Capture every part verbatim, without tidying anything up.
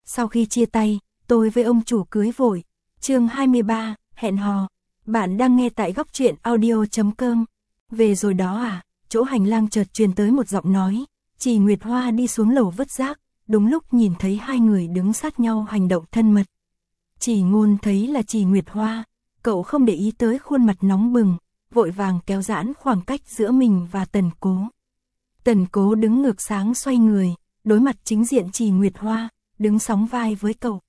Sau khi chia tay, tôi với ông chủ cưới vội. Chương hai mươi ba, hẹn hò. Bạn đang nghe tại góc truyện audio chấm com. Về rồi đó à? Chỗ hành lang chợt truyền tới một giọng nói. Chị Nguyệt Hoa đi xuống lầu vứt rác, đúng lúc nhìn thấy hai người đứng sát nhau hành động thân mật. Chỉ Ngôn thấy là chị Nguyệt Hoa, cậu không để ý tới khuôn mặt nóng bừng, vội vàng kéo giãn khoảng cách giữa mình và Tần Cố. Tần Cố đứng ngược sáng xoay người, đối mặt chính diện chị Nguyệt Hoa, đứng sóng vai với cậu.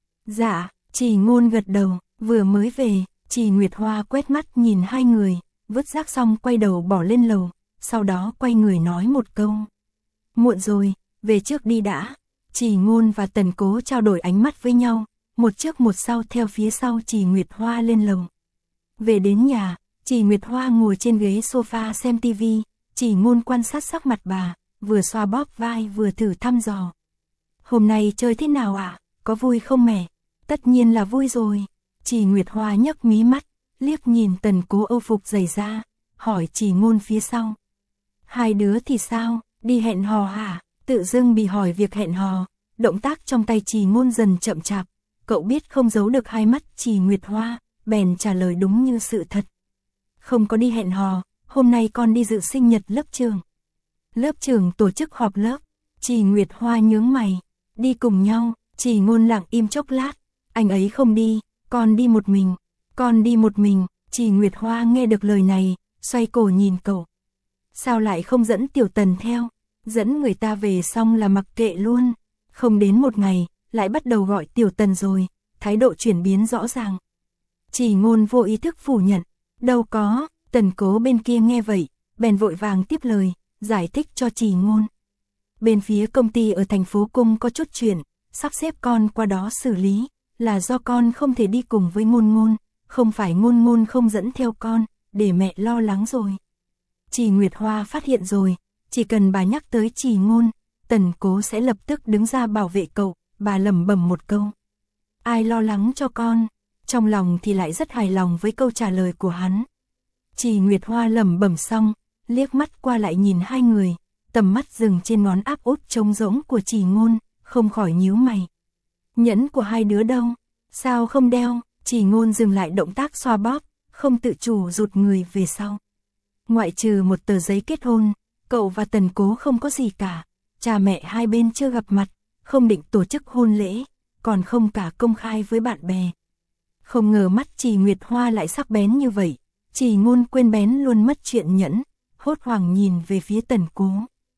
Dạ, chị Ngôn gật đầu, vừa mới về, chị Nguyệt Hoa quét mắt nhìn hai người, vứt rác xong quay đầu bỏ lên lầu, sau đó quay người nói một câu. Muộn rồi, về trước đi đã. Chị Ngôn và Tần Cố trao đổi ánh mắt với nhau, một trước một sau theo phía sau chị Nguyệt Hoa lên lầu. Về đến nhà, chị Nguyệt Hoa ngồi trên ghế sofa xem tivi, chị Ngôn quan sát sắc mặt bà, vừa xoa bóp vai vừa thử thăm dò. Hôm nay chơi thế nào ạ? À? Có vui không mẹ? Tất nhiên là vui rồi. Chị Nguyệt Hoa nhấc mí mắt, liếc nhìn Tần Cố âu phục giày da, hỏi chị Ngôn phía sau. Hai đứa thì sao, đi hẹn hò hả? Tự dưng bị hỏi việc hẹn hò, động tác trong tay chị Ngôn dần chậm chạp, cậu biết không giấu được hai mắt chị Nguyệt Hoa, bèn trả lời đúng như sự thật. Không có đi hẹn hò, hôm nay con đi dự sinh nhật lớp trường. Lớp trường tổ chức họp lớp, chị Nguyệt Hoa nhướng mày, đi cùng nhau, chị Ngôn lặng im chốc lát, anh ấy không đi, con đi một mình, con đi một mình, chị Nguyệt Hoa nghe được lời này, xoay cổ nhìn cậu. Sao lại không dẫn Tiểu Tần theo, dẫn người ta về xong là mặc kệ luôn, không đến một ngày, lại bắt đầu gọi Tiểu Tần rồi, thái độ chuyển biến rõ ràng. Chị Ngôn vô ý thức phủ nhận, đâu có, Tần Cố bên kia nghe vậy, bèn vội vàng tiếp lời, giải thích cho chị Ngôn. Bên phía công ty ở thành phố Cung có chút chuyện, sắp xếp con qua đó xử lý, là do con không thể đi cùng với Ngôn Ngôn, không phải Ngôn Ngôn không dẫn theo con, để mẹ lo lắng rồi. Chị Nguyệt Hoa phát hiện rồi, chỉ cần bà nhắc tới chị Ngôn, Tần Cố sẽ lập tức đứng ra bảo vệ cậu, bà lẩm bẩm một câu. Ai lo lắng cho con, trong lòng thì lại rất hài lòng với câu trả lời của hắn. Chị Nguyệt Hoa lẩm bẩm xong, liếc mắt qua lại nhìn hai người, tầm mắt dừng trên ngón áp út trống rỗng của chị Ngôn, không khỏi nhíu mày. Nhẫn của hai đứa đâu, sao không đeo? Chị Ngôn dừng lại động tác xoa bóp, không tự chủ rụt người về sau. Ngoại trừ một tờ giấy kết hôn, cậu và Tần Cố không có gì cả, cha mẹ hai bên chưa gặp mặt, không định tổ chức hôn lễ, còn không cả công khai với bạn bè. Không ngờ mắt chị Nguyệt Hoa lại sắc bén như vậy, chị Ngôn quên bén luôn mất chuyện nhẫn, hốt hoảng nhìn về phía Tần Cố.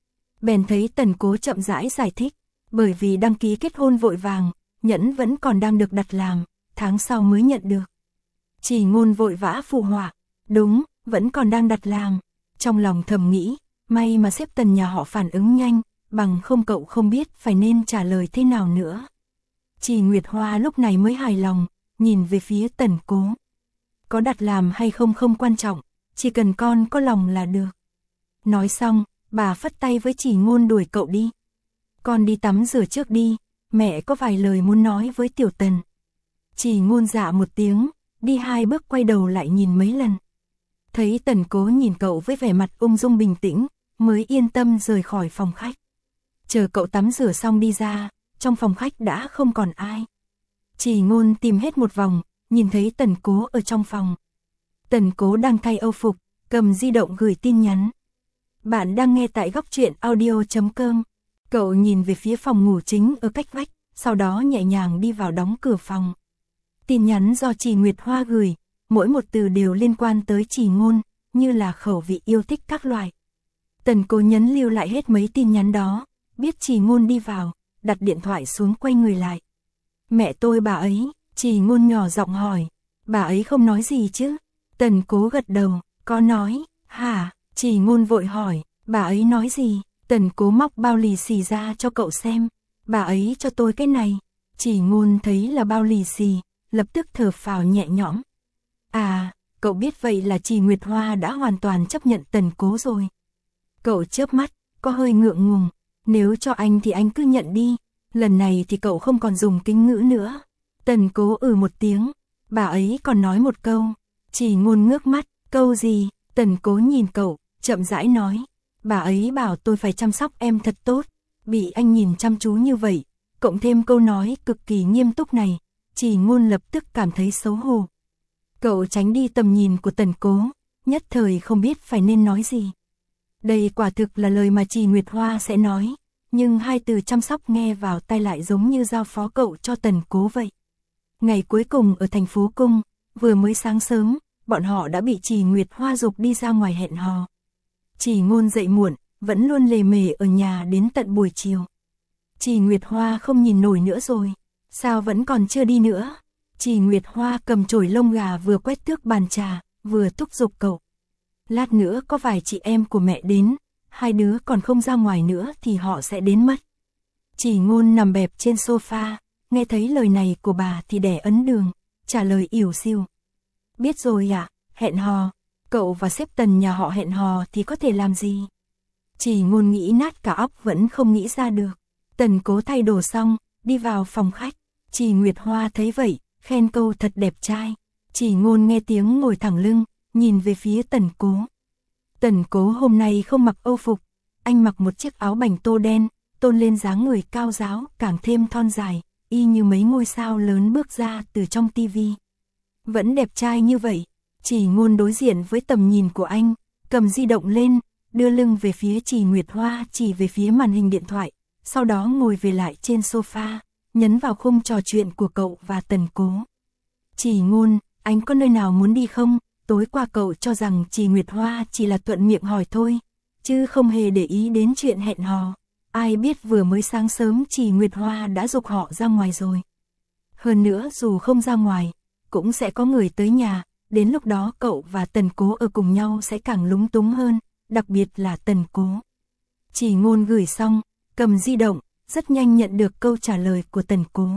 Bèn thấy Tần Cố chậm rãi giải thích, bởi vì đăng ký kết hôn vội vàng, nhẫn vẫn còn đang được đặt làm, tháng sau mới nhận được. Chị Ngôn vội vã phụ họa, đúng, vẫn còn đang đặt làm. Trong lòng thầm nghĩ, may mà sếp Tần nhà họ phản ứng nhanh, bằng không cậu không biết phải nên trả lời thế nào nữa. Chị Nguyệt Hoa lúc này mới hài lòng, nhìn về phía Tần Cố. Có đặt làm hay không không quan trọng, chỉ cần con có lòng là được. Nói xong, bà phất tay với chị Ngôn đuổi cậu đi. Con đi tắm rửa trước đi, mẹ có vài lời muốn nói với Tiểu Tần. Chị Ngôn dạ một tiếng, đi hai bước quay đầu lại nhìn mấy lần. Thấy Tần Cố nhìn cậu với vẻ mặt ung dung bình tĩnh, mới yên tâm rời khỏi phòng khách. Chờ cậu tắm rửa xong đi ra, trong phòng khách đã không còn ai. Chị Ngôn tìm hết một vòng, nhìn thấy Tần Cố ở trong phòng. Tần Cố đang thay âu phục, cầm di động gửi tin nhắn. Bạn đang nghe tại góc truyện audio chấm com. Cậu nhìn về phía phòng ngủ chính ở cách vách, sau đó nhẹ nhàng đi vào đóng cửa phòng. Tin nhắn do chị Nguyệt Hoa gửi, mỗi một từ đều liên quan tới chị Ngôn, như là khẩu vị yêu thích các loại. Tần Cố nhấn lưu lại hết mấy tin nhắn đó, biết chị Ngôn đi vào, đặt điện thoại xuống quay người lại. Mẹ tôi bà ấy, chị Ngôn nhỏ giọng hỏi, bà ấy không nói gì chứ? Tần Cố gật đầu, có nói, hả? Chị Ngôn vội hỏi, bà ấy nói gì? Tần Cố móc bao lì xì ra cho cậu xem, bà ấy cho tôi cái này. Chị Ngôn thấy là bao lì xì, lập tức thở phào nhẹ nhõm. À, cậu biết vậy là chị Nguyệt Hoa đã hoàn toàn chấp nhận Tần Cố rồi. Cậu chớp mắt, có hơi ngượng ngùng, nếu cho anh thì anh cứ nhận đi, lần này thì cậu không còn dùng kính ngữ nữa. Tần Cố ừ một tiếng, bà ấy còn nói một câu. Chị Ngôn ngước mắt, câu gì? Tần Cố nhìn cậu, chậm rãi nói, bà ấy bảo tôi phải chăm sóc em thật tốt, bị anh nhìn chăm chú như vậy, cộng thêm câu nói cực kỳ nghiêm túc này, Trì Ngôn lập tức cảm thấy xấu hổ. Cậu tránh đi tầm nhìn của Tần Cố, nhất thời không biết phải nên nói gì. Đây quả thực là lời mà Trì Nguyệt Hoa sẽ nói, nhưng hai từ chăm sóc nghe vào tai lại giống như giao phó cậu cho Tần Cố vậy. Ngày cuối cùng ở thành phố Cung, vừa mới sáng sớm, bọn họ đã bị Trì Nguyệt Hoa giục đi ra ngoài hẹn hò. Trì Ngôn dậy muộn, vẫn luôn lề mề ở nhà đến tận buổi chiều. Trì Nguyệt Hoa không nhìn nổi nữa rồi, sao vẫn còn chưa đi nữa? Trì Nguyệt Hoa cầm chổi lông gà vừa quét tước bàn trà, vừa thúc giục cậu. Lát nữa có vài chị em của mẹ đến, hai đứa còn không ra ngoài nữa thì họ sẽ đến mất. Trì Ngôn nằm bẹp trên sofa, nghe thấy lời này của bà thì đẻ ấn đường, trả lời ỉu xìu. Biết rồi ạ, à, hẹn hò, cậu và sếp Tần nhà họ hẹn hò thì có thể làm gì? Trì Ngôn nghĩ nát cả óc vẫn không nghĩ ra được. Tần Cố thay đồ xong, đi vào phòng khách. Trì Nguyệt Hoa thấy vậy, khen câu thật đẹp trai. Trì Ngôn nghe tiếng ngồi thẳng lưng, nhìn về phía Tần Cố. Tần Cố hôm nay không mặc âu phục, anh mặc một chiếc áo bành tô đen, tôn lên dáng người cao ráo, càng thêm thon dài, y như mấy ngôi sao lớn bước ra từ trong tivi. Vẫn đẹp trai như vậy. Trì Ngôn đối diện với tầm nhìn của anh, cầm di động lên, đưa lưng về phía Trì Nguyệt Hoa, chỉ về phía màn hình điện thoại, sau đó ngồi về lại trên sofa, nhấn vào khung trò chuyện của cậu và Tần Cố. Trì Ngôn, anh có nơi nào muốn đi không? Tối qua cậu cho rằng Trì Nguyệt Hoa chỉ là thuận miệng hỏi thôi, chứ không hề để ý đến chuyện hẹn hò. Ai biết vừa mới sáng sớm Trì Nguyệt Hoa đã giục họ ra ngoài rồi. Hơn nữa dù không ra ngoài, cũng sẽ có người tới nhà, đến lúc đó cậu và Tần Cố ở cùng nhau sẽ càng lúng túng hơn, đặc biệt là Tần Cố. Trì Ngôn gửi xong, cầm di động, rất nhanh nhận được câu trả lời của Tần Cố.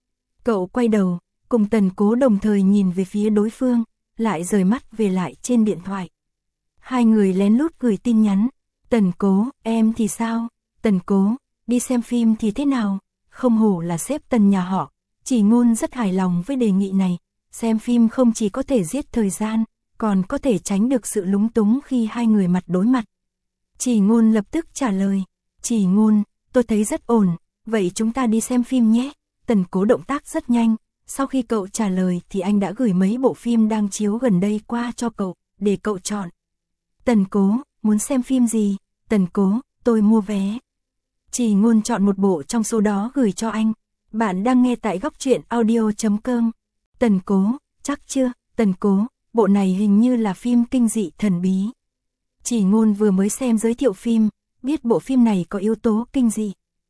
Cậu quay đầu, cùng Tần Cố đồng thời nhìn về phía đối phương, lại rời mắt về lại trên điện thoại. Hai người lén lút gửi tin nhắn. Tần Cố, em thì sao? Tần Cố, đi xem phim thì thế nào? Không hổ là sếp Tần nhà họ. Trì Ngôn rất hài lòng với đề nghị này. Xem phim không chỉ có thể giết thời gian, còn có thể tránh được sự lúng túng khi hai người mặt đối mặt. Trì Ngôn lập tức trả lời. Trì Ngôn, tôi thấy rất ổn, vậy chúng ta đi xem phim nhé. Tần Cố động tác rất nhanh, sau khi cậu trả lời thì anh đã gửi mấy bộ phim đang chiếu gần đây qua cho cậu, để cậu chọn. Tần Cố, muốn xem phim gì? Tần Cố, tôi mua vé. Trì Ngôn chọn một bộ trong số đó gửi cho anh. Bạn đang nghe tại góc truyện audio chấm com. Tần Cố, chắc chưa? Tần Cố, bộ này hình như là phim kinh dị thần bí. Trì Ngôn vừa mới xem giới thiệu phim, biết bộ phim này có yếu tố kinh dị.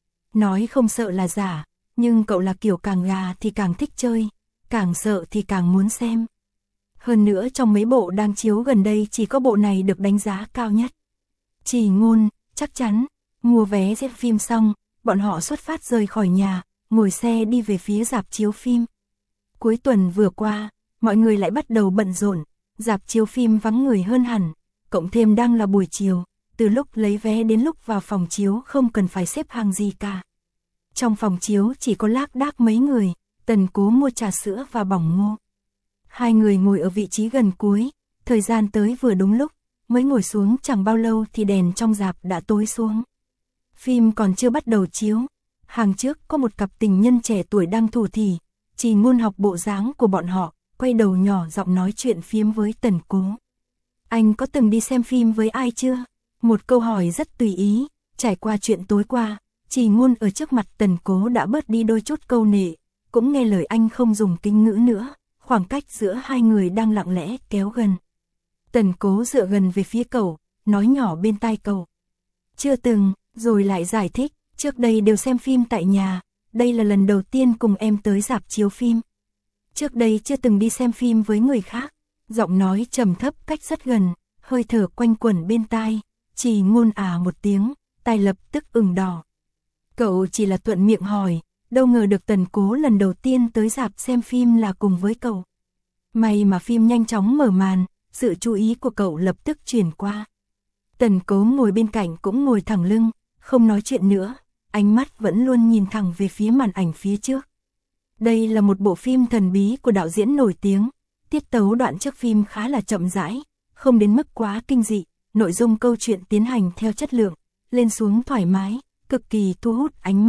Nói không sợ là giả, nhưng cậu là kiểu càng gà thì càng thích chơi, càng sợ thì càng muốn xem. Hơn nữa trong mấy bộ đang chiếu gần đây chỉ có bộ này được đánh giá cao nhất. Trì Ngôn, chắc chắn. Mua vé xem phim xong, bọn họ xuất phát rời khỏi nhà, ngồi xe đi về phía rạp chiếu phim. Cuối tuần vừa qua, mọi người lại bắt đầu bận rộn, rạp chiếu phim vắng người hơn hẳn, cộng thêm đang là buổi chiều, từ lúc lấy vé đến lúc vào phòng chiếu không cần phải xếp hàng gì cả. Trong phòng chiếu chỉ có lác đác mấy người, Tần Cố mua trà sữa và bỏng ngô. Hai người ngồi ở vị trí gần cuối, thời gian tới vừa đúng lúc, mới ngồi xuống chẳng bao lâu thì đèn trong rạp đã tối xuống. Phim còn chưa bắt đầu chiếu, hàng trước có một cặp tình nhân trẻ tuổi đang thủ thỉ, Trì Ngôn học bộ dáng của bọn họ, quay đầu nhỏ giọng nói chuyện phiếm với Tần Cố. Anh có từng đi xem phim với ai chưa? Một câu hỏi rất tùy ý, trải qua chuyện tối qua, Trì Ngôn ở trước mặt Tần Cố đã bớt đi đôi chút câu nệ, cũng nghe lời anh không dùng kính ngữ nữa, khoảng cách giữa hai người đang lặng lẽ kéo gần. Tần Cố dựa gần về phía cậu, nói nhỏ bên tai cậu. Chưa từng, rồi lại giải thích, trước đây đều xem phim tại nhà, đây là lần đầu tiên cùng em tới rạp chiếu phim. Trước đây chưa từng đi xem phim với người khác, giọng nói trầm thấp cách rất gần, hơi thở quanh quẩn bên tai, Trì Ngôn à một tiếng, tai lập tức ửng đỏ. Cậu chỉ là thuận miệng hỏi, đâu ngờ được Tần Cố lần đầu tiên tới rạp xem phim là cùng với cậu. May mà phim nhanh chóng mở màn, sự chú ý của cậu lập tức chuyển qua. Tần Cố ngồi bên cạnh cũng ngồi thẳng lưng, không nói chuyện nữa, ánh mắt vẫn luôn nhìn thẳng về phía màn ảnh phía trước. Đây là một bộ phim thần bí của đạo diễn nổi tiếng, tiết tấu đoạn trước phim khá là chậm rãi, không đến mức quá kinh dị, nội dung câu chuyện tiến hành theo chất lượng, lên xuống thoải mái, cực kỳ thu hút ánh mắt,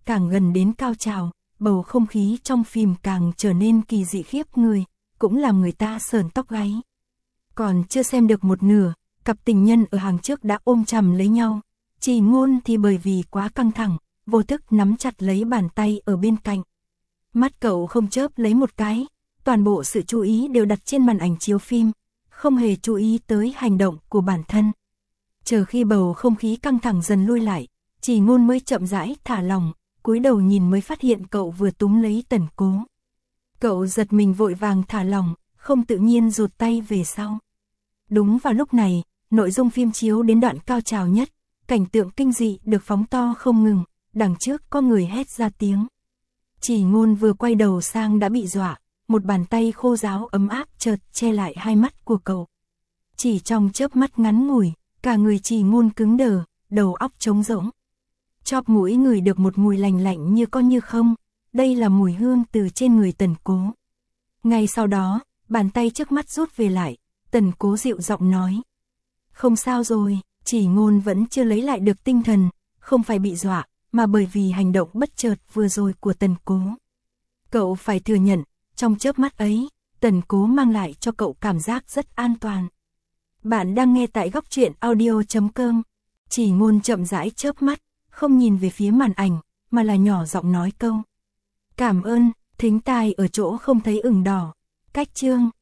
càng gần đến cao trào, bầu không khí trong phim càng trở nên kỳ dị khiếp người, cũng làm người ta sởn tóc gáy. Còn chưa xem được một nửa, cặp tình nhân ở hàng trước đã ôm chầm lấy nhau. Trì Ngôn thì bởi vì quá căng thẳng, vô thức nắm chặt lấy bàn tay ở bên cạnh. Mắt cậu không chớp lấy một cái, toàn bộ sự chú ý đều đặt trên màn ảnh chiếu phim, không hề chú ý tới hành động của bản thân. Chờ khi bầu không khí căng thẳng dần lui lại, Trì Ngôn mới chậm rãi thả lòng, cúi đầu nhìn mới phát hiện cậu vừa túm lấy Tần Cố. Cậu giật mình vội vàng thả lòng, không tự nhiên rụt tay về sau. Đúng vào lúc này, nội dung phim chiếu đến đoạn cao trào nhất, cảnh tượng kinh dị được phóng to không ngừng, đằng trước có người hét ra tiếng. Trì Ngôn vừa quay đầu sang đã bị dọa, một bàn tay khô ráo ấm áp chợt che lại hai mắt của cậu. Chỉ trong chớp mắt ngắn ngủi, cả người Trì Ngôn cứng đờ, đầu óc trống rỗng. Chóp mũi ngửi được một mùi lành lạnh như có như không, đây là mùi hương từ trên người Tần Cố. Ngay sau đó, bàn tay trước mắt rút về lại, Tần Cố dịu giọng nói. Không sao rồi, Trì Ngôn vẫn chưa lấy lại được tinh thần, không phải bị dọa, mà bởi vì hành động bất chợt vừa rồi của Tần Cố. Cậu phải thừa nhận, trong chớp mắt ấy, Tần Cố mang lại cho cậu cảm giác rất an toàn. Bạn đang nghe tại góc truyện audio chấm com. Trì Ngôn chậm rãi chớp mắt, không nhìn về phía màn ảnh, mà là nhỏ giọng nói câu. Cảm ơn, thính tai ở chỗ không thấy ửng đỏ. Cách chương